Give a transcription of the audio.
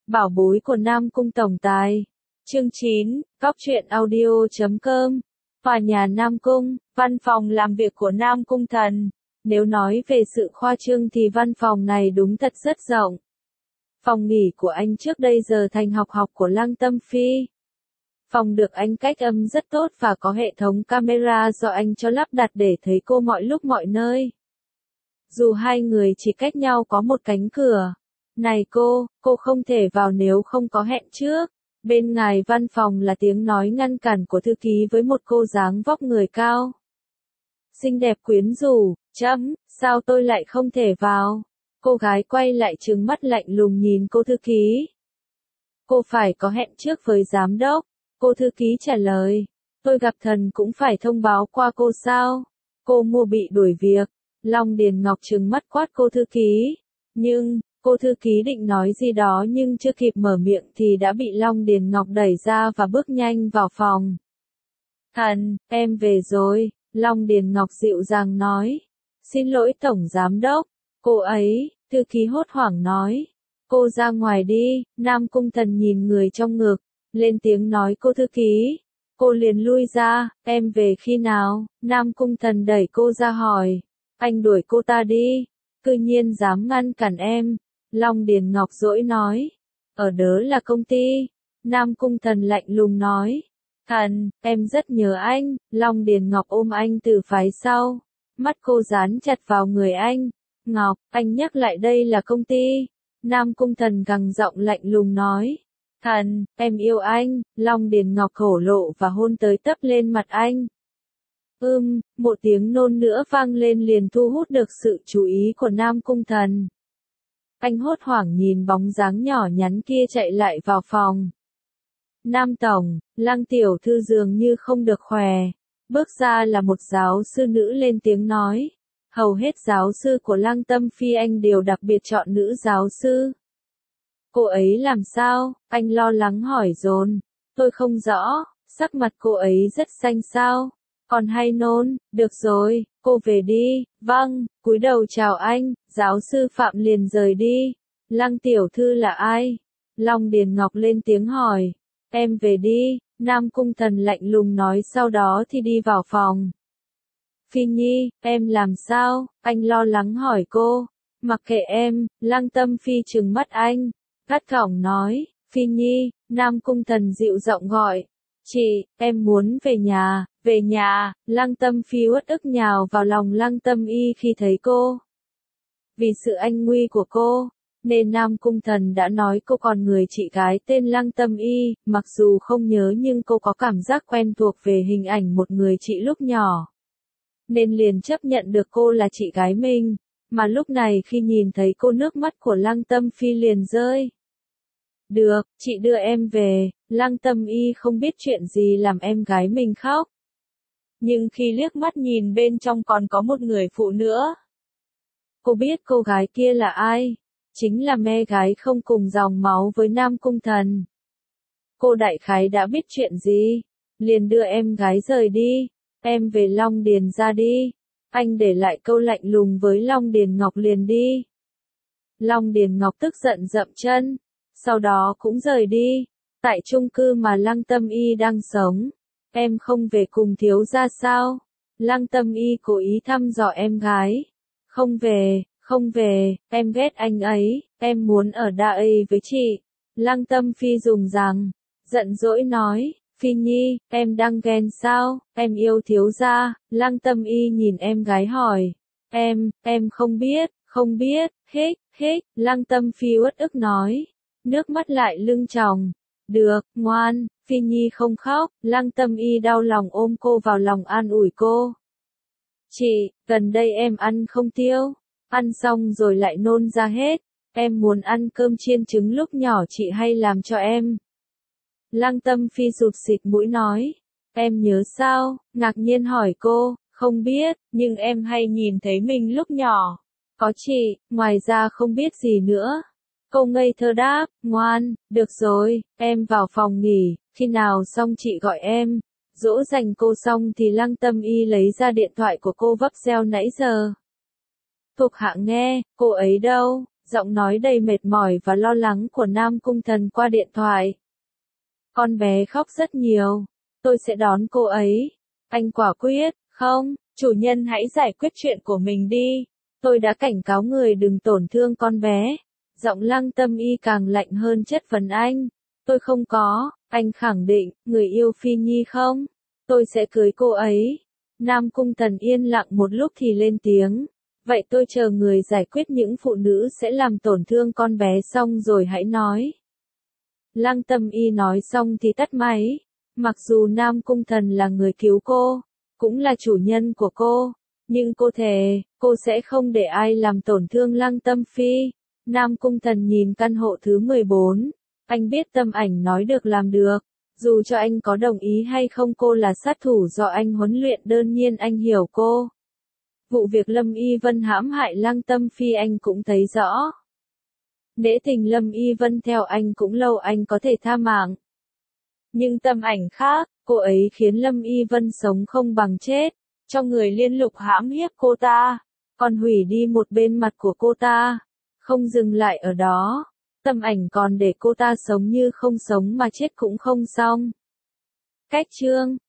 Bảo bối của Nam Cung tổng tài. Chương 9, Góc truyện audio.com. Tòa nhà Nam Cung, văn phòng làm việc của Nam Cung Thần. Nếu nói về sự khoa trương thì văn phòng này đúng thật rất rộng. Phòng nghỉ của anh trước đây giờ thành học của Lăng Tâm Phi. Phòng được anh cách âm rất tốt và có hệ thống camera do anh cho lắp đặt để thấy cô mọi lúc mọi nơi. Dù hai người chỉ cách nhau có một cánh cửa. Này cô không thể vào nếu không có hẹn trước. Bên ngoài văn phòng là tiếng nói ngăn cản của thư ký với một cô dáng vóc người cao. Xinh đẹp quyến rũ, sao tôi lại không thể vào? Cô gái quay lại trừng mắt lạnh lùng nhìn cô thư ký. Cô phải có hẹn trước với giám đốc. Cô thư ký trả lời. Tôi gặp Thần cũng phải thông báo qua cô sao? Cô mua bị đuổi việc. Long Điền Ngọc trừng mắt quát cô thư ký. Nhưng, cô thư ký định nói gì đó nhưng chưa kịp mở miệng thì đã bị Long Điền Ngọc đẩy ra và bước nhanh vào phòng. Thần, em về rồi, Long Điền Ngọc dịu dàng nói. Xin lỗi Tổng Giám Đốc. Cô ấy, thư ký hốt hoảng nói. Cô ra ngoài đi, Nam Cung Thần nhìn người trong ngực, lên tiếng nói cô thư ký. Cô liền lui ra, em về khi nào? Nam Cung Thần đẩy cô ra hỏi. Anh đuổi cô ta đi. Cư nhiên dám ngăn cản em. Long Điền Ngọc dỗi nói. Ở đó là công ty. Nam Cung Thần lạnh lùng nói. Thần, em rất nhớ anh. Long Điền Ngọc ôm anh từ phía sau. Mắt cô dán chặt vào người anh. Ngọc, anh nhắc lại đây là công ty. Nam Cung Thần gằn giọng lạnh lùng nói. Thần, em yêu anh. Long Điền Ngọc hổ lộ và hôn tới tấp lên mặt anh. Một tiếng nôn nữa vang lên liền thu hút được sự chú ý của Nam Cung Thần. Anh hốt hoảng nhìn bóng dáng nhỏ nhắn kia chạy lại vào phòng. Nam Tổng, Lăng tiểu thư dường như không được khỏe. Bước ra là một giáo sư nữ lên tiếng nói. Hầu hết giáo sư của Lăng Tâm Phi anh đều đặc biệt chọn nữ giáo sư. Cô ấy làm sao? Anh lo lắng hỏi dồn. Tôi không rõ, sắc mặt cô ấy rất xanh sao? Còn hay nôn, được rồi, cô về đi. Vâng, cúi đầu chào anh, giáo sư Phạm liền rời đi. Lăng tiểu thư là ai? Long Điền Ngọc lên tiếng hỏi. Em về đi, Nam Cung Thần lạnh lùng nói sau đó thì đi vào phòng. Phi Nhi, em làm sao? Anh lo lắng hỏi cô. Mặc kệ em, Lăng Tâm Phi trừng mắt anh. Gắt gỏng nói, Phi Nhi, Nam Cung Thần dịu giọng gọi. Chị, em muốn về nhà. Về nhà, Lăng Tâm Phi uất ức nhào vào lòng Lăng Tâm Y khi thấy cô. Vì sự anh nguy của cô, nên Nam Cung Thần đã nói cô còn người chị gái tên Lăng Tâm Y, mặc dù không nhớ nhưng cô có cảm giác quen thuộc về hình ảnh một người chị lúc nhỏ. Nên liền chấp nhận được cô là chị gái mình, mà lúc này khi nhìn thấy cô nước mắt của Lăng Tâm Phi liền rơi. Được, chị đưa em về, Lăng Tâm Y không biết chuyện gì làm em gái mình khóc. Nhưng khi liếc mắt nhìn bên trong còn có một người phụ nữa. Cô biết cô gái kia là ai? Chính là mẹ gái không cùng dòng máu với Nam Cung Thần. Cô đại khái đã biết chuyện gì? Liền đưa em gái rời đi. Em về Long Điền ra đi. Anh để lại câu lạnh lùng với Long Điền Ngọc liền đi. Long Điền Ngọc tức giận dậm chân. Sau đó cũng rời đi. Tại chung cư mà Lăng Tâm Y đang sống. Em không về cùng thiếu gia sao? Lăng Tâm Y cố ý thăm dò em gái. Không về, em ghét anh ấy, em muốn ở đây với chị. Lăng Tâm Phi dùng rằng, giận dỗi nói, Phi Nhi, em đang ghen sao? Em yêu thiếu gia. Lăng Tâm Y nhìn em gái hỏi. Em không biết, hích, Lăng Tâm Phi uất ức nói. Nước mắt lại lưng tròng. Được, ngoan, Phi Nhi không khóc. Lăng Tâm Y đau lòng ôm cô vào lòng an ủi cô. Chị, gần đây em ăn không tiêu. Ăn xong rồi lại nôn ra hết. Em muốn ăn cơm chiên trứng lúc nhỏ chị hay làm cho em. Lăng Tâm Phi sụt xịt mũi nói. Em nhớ sao? Ngạc nhiên hỏi cô. Không biết, nhưng em hay nhìn thấy mình lúc nhỏ. Có chị, ngoài ra không biết gì nữa. Cô ngây thơ đáp, ngoan, được rồi, em vào phòng nghỉ, khi nào xong chị gọi em. Dỗ dành cô xong thì Lăng Tâm Y lấy ra điện thoại của cô vấp reo nãy giờ. Thuộc hạ nghe, cô ấy đâu? Giọng nói đầy mệt mỏi và lo lắng của Nam Cung Thần qua điện thoại. Con bé khóc rất nhiều. Tôi sẽ đón cô ấy. Anh quả quyết, không, chủ nhân hãy giải quyết chuyện của mình đi. Tôi đã cảnh cáo người đừng tổn thương con bé. Giọng Lăng Tâm Y càng lạnh hơn chất vấn anh. Tôi không có, anh khẳng định, người yêu Phi Nhi không? Tôi sẽ cưới cô ấy. Nam Cung Thần yên lặng một lúc thì lên tiếng. Vậy tôi chờ người giải quyết những phụ nữ sẽ làm tổn thương con bé xong rồi hãy nói. Lăng Tâm Y nói xong thì tắt máy. Mặc dù Nam Cung Thần là người cứu cô, cũng là chủ nhân của cô, nhưng cô thề, cô sẽ không để ai làm tổn thương Lăng Tâm Phi. Nam Cung Thần nhìn căn hộ thứ 14. Anh biết Tâm Ảnh nói được làm được. Dù cho anh có đồng ý hay không, cô là sát thủ do anh huấn luyện, đơn nhiên anh hiểu cô. Vụ việc Lâm Y Vân hãm hại Lăng Tâm Phi anh cũng thấy rõ. Nể tình Lâm Y Vân theo anh cũng lâu, anh có thể tha mạng. Nhưng Tâm Ảnh khác, cô ấy khiến Lâm Y Vân sống không bằng chết, cho người liên lục hãm hiếp cô ta, còn hủy đi một bên mặt của cô ta. Không dừng lại ở đó, Tâm Ảnh còn để cô ta sống như không sống mà chết cũng không xong. Cách chương